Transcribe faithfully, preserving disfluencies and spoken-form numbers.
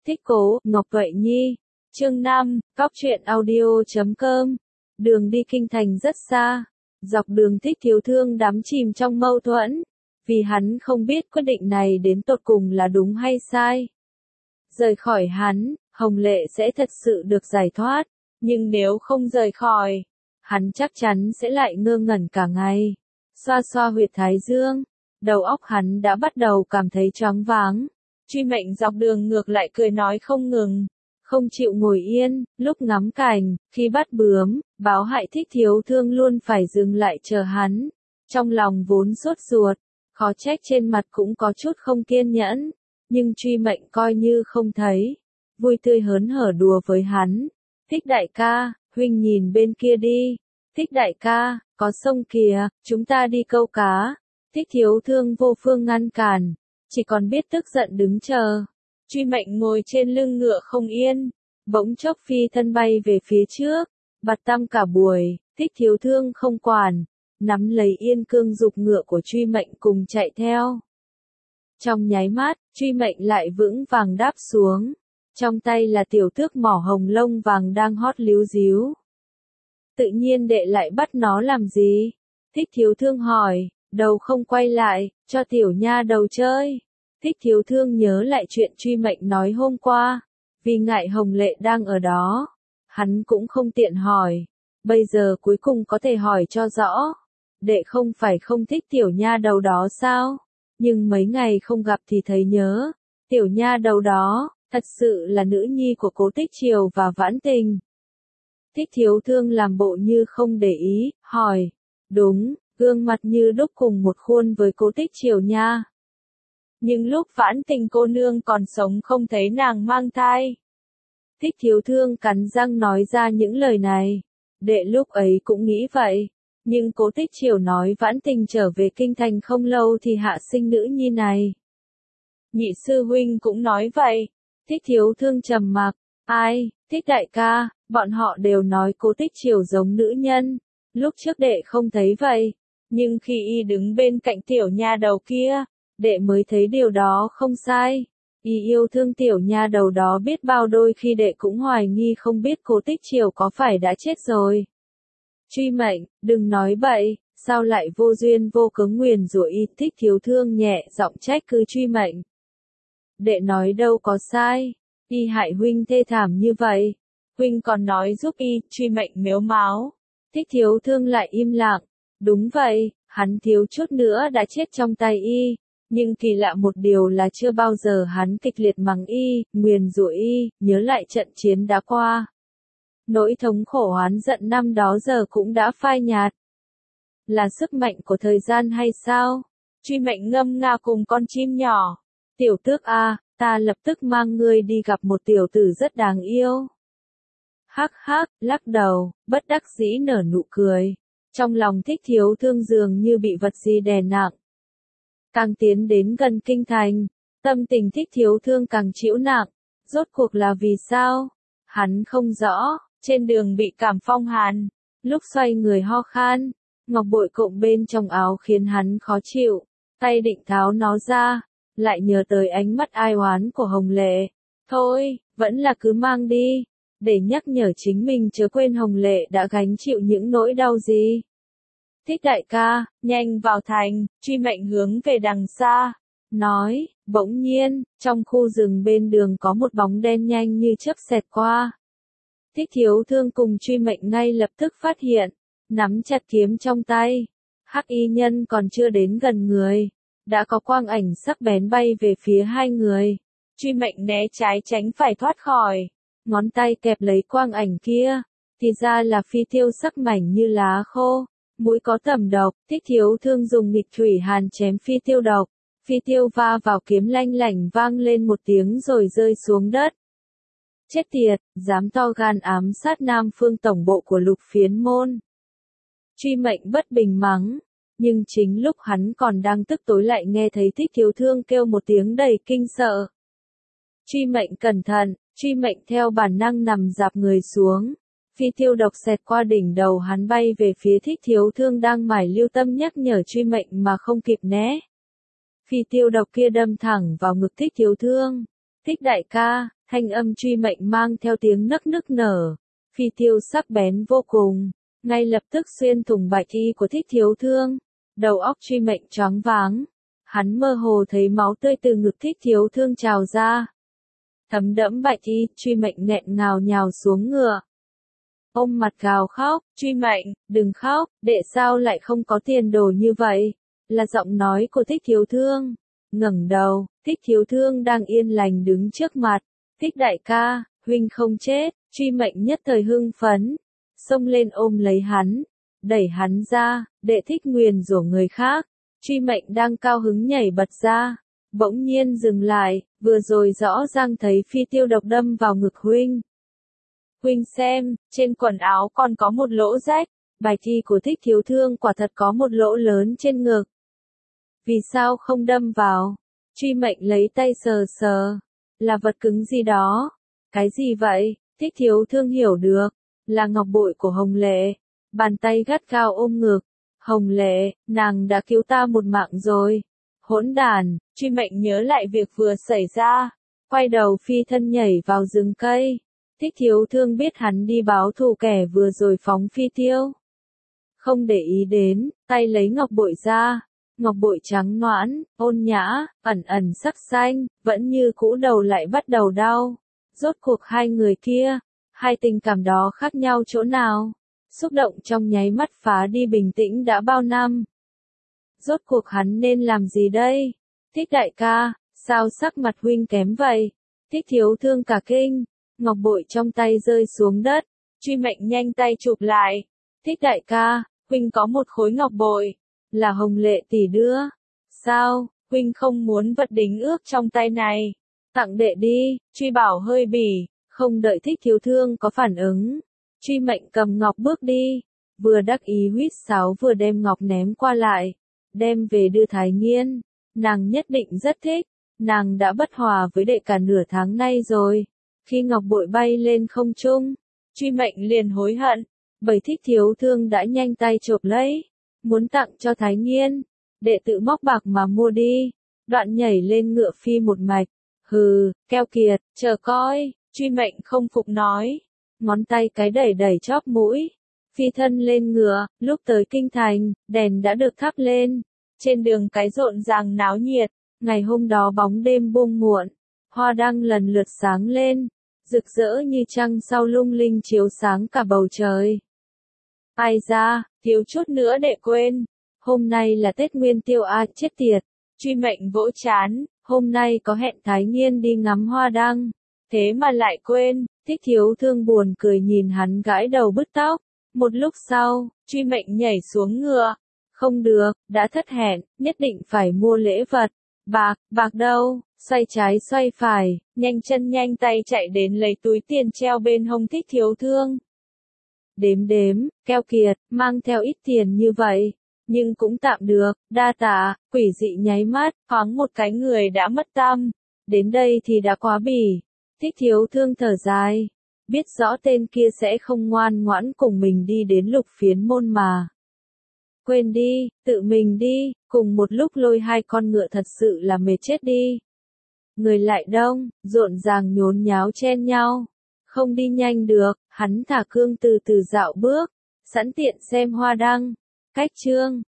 Thích Cố, Ngọc Vậy Nhi. Chương năm, Cóc truyện audio chấm com. Đường đi kinh thành rất xa. Dọc đường Thích Thiếu Thương đắm chìm trong mâu thuẫn. Vì hắn không biết quyết định này đến tột cùng là đúng hay sai. Rời khỏi hắn, Hồng Lệ sẽ thật sự được giải thoát. Nhưng nếu không rời khỏi, hắn chắc chắn sẽ lại ngơ ngẩn cả ngày. Xoa xoa huyệt thái dương, đầu óc hắn đã bắt đầu cảm thấy choáng váng. Truy Mệnh dọc đường ngược lại cười nói không ngừng, không chịu ngồi yên, lúc ngắm cảnh, khi bắt bướm, báo hại Thích Thiếu Thương luôn phải dừng lại chờ hắn. Trong lòng vốn sốt ruột, khó trách trên mặt cũng có chút không kiên nhẫn, nhưng Truy Mệnh coi như không thấy, vui tươi hớn hở đùa với hắn. Thích đại ca, huynh nhìn bên kia đi. Thích đại ca, có sông kìa, chúng ta đi câu cá. Thích Thiếu Thương vô phương ngăn cản, chỉ còn biết tức giận đứng chờ. Truy Mệnh ngồi trên lưng ngựa không yên, bỗng chốc phi thân bay về phía trước, bạt tăm cả buổi. Thích Thiếu Thương không quản, nắm lấy yên cương dục ngựa của Truy Mệnh cùng chạy theo. Trong nháy mắt, Truy Mệnh lại vững vàng đáp xuống, trong tay là tiểu tước mỏ hồng lông vàng đang hót líu díu. Tự nhiên đệ lại bắt nó làm gì? Thích Thiếu Thương hỏi, đầu không quay lại, cho tiểu nha đầu chơi. Thích Thiếu Thương nhớ lại chuyện Truy Mệnh nói hôm qua, vì ngại Hồng Lệ đang ở đó, hắn cũng không tiện hỏi, bây giờ cuối cùng có thể hỏi cho rõ. Đệ không phải không thích tiểu nha đầu đó sao? Nhưng mấy ngày không gặp thì thấy nhớ, tiểu nha đầu đó, thật sự là nữ nhi của Cố Tích Triều và Vãn Tình. Thích Thiếu Thương làm bộ như không để ý, hỏi, đúng, gương mặt như đúc cùng một khuôn với Cố Tích Triều nha. Nhưng lúc Vãn Tình cô nương còn sống không thấy nàng mang thai. Thích Thiếu Thương cắn răng nói ra những lời này. Đệ lúc ấy cũng nghĩ vậy, nhưng Cố Tích Triều nói Vãn Tình trở về kinh thành không lâu thì hạ sinh nữ nhi này. Nhị sư huynh cũng nói vậy. Thích Thiếu Thương trầm mặc, ai, Thích đại ca, bọn họ đều nói Cố Tích Triều giống nữ nhân, lúc trước đệ không thấy vậy, nhưng khi y đứng bên cạnh tiểu nha đầu kia, đệ mới thấy điều đó không sai. Y yêu thương tiểu nha đầu đó biết bao, đôi khi đệ cũng hoài nghi không biết Cố Tích Triều có phải đã chết rồi. Truy Mệnh, đừng nói bậy, sao lại vô duyên vô cớ nguyền rủa y? Thích Thiếu Thương nhẹ giọng trách cứ Truy Mệnh. Đệ nói đâu có sai, y hại huynh thê thảm như vậy, huynh còn nói giúp y. Truy Mệnh mếu máo. Thích Thiếu Thương lại im lặng, đúng vậy, hắn thiếu chút nữa đã chết trong tay y, nhưng kỳ lạ một điều là chưa bao giờ hắn kịch liệt mắng y, nguyền rủa y, nhớ lại trận chiến đã qua. Nỗi thống khổ oán giận năm đó giờ cũng đã phai nhạt. Là sức mạnh của thời gian hay sao? Truy Mệnh ngâm nga cùng con chim nhỏ. Tiểu tước a, ta lập tức mang ngươi đi gặp một tiểu tử rất đáng yêu. Hắc hắc, lắc đầu, bất đắc dĩ nở nụ cười. Trong lòng Thích Thiếu Thương dường như bị vật gì đè nặng. Càng tiến đến gần kinh thành, tâm tình Thích Thiếu Thương càng chịu nặng. Rốt cuộc là vì sao? Hắn không rõ. Trên đường bị cảm phong hàn, lúc xoay người ho khan, ngọc bội cộm bên trong áo khiến hắn khó chịu, tay định tháo nó ra, lại nhớ tới ánh mắt ai oán của Hồng Lệ. Thôi, vẫn là cứ mang đi, để nhắc nhở chính mình chớ quên Hồng Lệ đã gánh chịu những nỗi đau gì. Thích đại ca, nhanh vào thành. Truy Mệnh hướng về đằng xa, nói, bỗng nhiên, trong khu rừng bên đường có một bóng đen nhanh như chớp xẹt qua. Thích Thiếu Thương cùng Truy Mệnh ngay lập tức phát hiện, nắm chặt kiếm trong tay. Hắc y nhân còn chưa đến gần người, đã có quang ảnh sắc bén bay về phía hai người. Truy Mệnh né trái tránh phải thoát khỏi, ngón tay kẹp lấy quang ảnh kia, thì ra là phi tiêu sắc mảnh như lá khô, mũi có tẩm độc. Thích Thiếu Thương dùng nghịch thủy hàn chém phi tiêu độc, phi tiêu va vào kiếm lanh lảnh vang lên một tiếng rồi rơi xuống đất. Chết tiệt, dám to gan ám sát Nam Phương tổng bộ của Lục Phiến môn. Truy Mệnh bất bình mắng, nhưng chính lúc hắn còn đang tức tối lại nghe thấy Thích Thiếu Thương kêu một tiếng đầy kinh sợ. Truy Mệnh cẩn thận, Truy Mệnh theo bản năng nằm dạp người xuống. Phi tiêu độc xẹt qua đỉnh đầu hắn bay về phía Thích Thiếu Thương đang mải lưu tâm nhắc nhở Truy Mệnh mà không kịp né. Phi tiêu độc kia đâm thẳng vào ngực Thích Thiếu Thương. Thích đại ca, thanh âm truy mệnh mang theo tiếng nức nức nở, phi tiêu sắc bén vô cùng, ngay lập tức xuyên thủng bạch y của Thích Thiếu Thương, đầu óc truy mệnh choáng váng, hắn mơ hồ thấy máu tươi từ ngực Thích Thiếu Thương trào ra. Thấm đẫm bạch y, truy mệnh nghẹn ngào nhào xuống ngựa. Ôm mặt gào khóc, truy mệnh, đừng khóc, đệ sao lại không có tiền đồ như vậy, là giọng nói của Thích Thiếu Thương. Ngẩng đầu, Thích Thiếu Thương đang yên lành đứng trước mặt, Thích đại ca, huynh không chết, truy mệnh nhất thời hưng phấn, xông lên ôm lấy hắn, đẩy hắn ra, đệ thích nguyền rủa người khác, truy mệnh đang cao hứng nhảy bật ra, bỗng nhiên dừng lại, vừa rồi rõ ràng thấy phi tiêu độc đâm vào ngực huynh. Huynh xem, trên quần áo còn có một lỗ rách, bài thi của Thích Thiếu Thương quả thật có một lỗ lớn trên ngực. Vì sao không đâm vào? Truy mệnh lấy tay sờ sờ, là vật cứng gì đó. Cái gì vậy? Thích Thiếu Thương hiểu được, là ngọc bội của Hồng Lệ. Bàn tay gắt gao ôm ngực. Hồng Lệ, nàng đã cứu ta một mạng rồi. Hỗn đàn, truy mệnh nhớ lại việc vừa xảy ra, quay đầu phi thân nhảy vào rừng cây. Thích Thiếu Thương biết hắn đi báo thù kẻ vừa rồi phóng phi tiêu. Không để ý đến, tay lấy ngọc bội ra. Ngọc bội trắng nõn, ôn nhã, ẩn ẩn sắc xanh, vẫn như cũ đầu lại bắt đầu đau. Rốt cuộc hai người kia, hai tình cảm đó khác nhau chỗ nào? Xúc động trong nháy mắt phá đi bình tĩnh đã bao năm. Rốt cuộc hắn nên làm gì đây? Thích đại ca, sao sắc mặt huynh kém vậy? Thích Thiếu Thương cả kinh, ngọc bội trong tay rơi xuống đất, truy mệnh nhanh tay chụp lại. Thích đại ca, huynh có một khối ngọc bội, là Hồng Lệ tỷ đưa. Sao, huynh không muốn vật đính ước trong tay này? Tặng đệ đi, truy bảo hơi bỉ, không đợi Thích Thiếu Thương có phản ứng. Truy mệnh cầm ngọc bước đi, vừa đắc ý huýt sáo vừa đem ngọc ném qua lại, đem về đưa Thái Nghiên, nàng nhất định rất thích, nàng đã bất hòa với đệ cả nửa tháng nay rồi. Khi ngọc bội bay lên không trung, truy mệnh liền hối hận, bởi Thích Thiếu Thương đã nhanh tay chộp lấy, muốn tặng cho Thái Nghiên, đệ tự móc bạc mà mua đi, đoạn nhảy lên ngựa phi một mạch, hừ, keo kiệt, chờ coi, truy mệnh không phục nói. Ngón tay cái đẩy đẩy chóp mũi, phi thân lên ngựa, lúc tới kinh thành, đèn đã được thắp lên, trên đường cái rộn ràng náo nhiệt, ngày hôm đó bóng đêm buông muộn, hoa đăng lần lượt sáng lên, rực rỡ như trăng sao lung linh chiếu sáng cả bầu trời. Ai ra, thiếu chút nữa đệ quên, hôm nay là Tết Nguyên Tiêu a, chết tiệt, truy mệnh vỗ chán, hôm nay có hẹn Thái Nghiên đi ngắm hoa đăng, thế mà lại quên. Thích Thiếu Thương buồn cười nhìn hắn gãi đầu bứt tóc. Một lúc sau, truy mệnh nhảy xuống ngựa. Không được, đã thất hẹn, nhất định phải mua lễ vật. Bạc, bạc đâu? Xoay trái xoay phải, nhanh chân nhanh tay chạy đến lấy túi tiền treo bên hông Thích Thiếu Thương. Đếm đếm, keo kiệt, mang theo ít tiền như vậy. Nhưng cũng tạm được, đa tạ, quỷ dị nháy mắt, thoáng một cái người đã mất tâm. Đến đây thì đã quá bỉ. Thích Thiếu Thương thở dài, biết rõ tên kia sẽ không ngoan ngoãn cùng mình đi đến Lục Phiến Môn mà. Quên đi, tự mình đi, cùng một lúc lôi hai con ngựa thật sự là mệt chết đi. Người lại đông, rộn ràng nhốn nháo chen nhau, không đi nhanh được, hắn thả cương từ từ dạo bước, sẵn tiện xem hoa đăng. Cách chương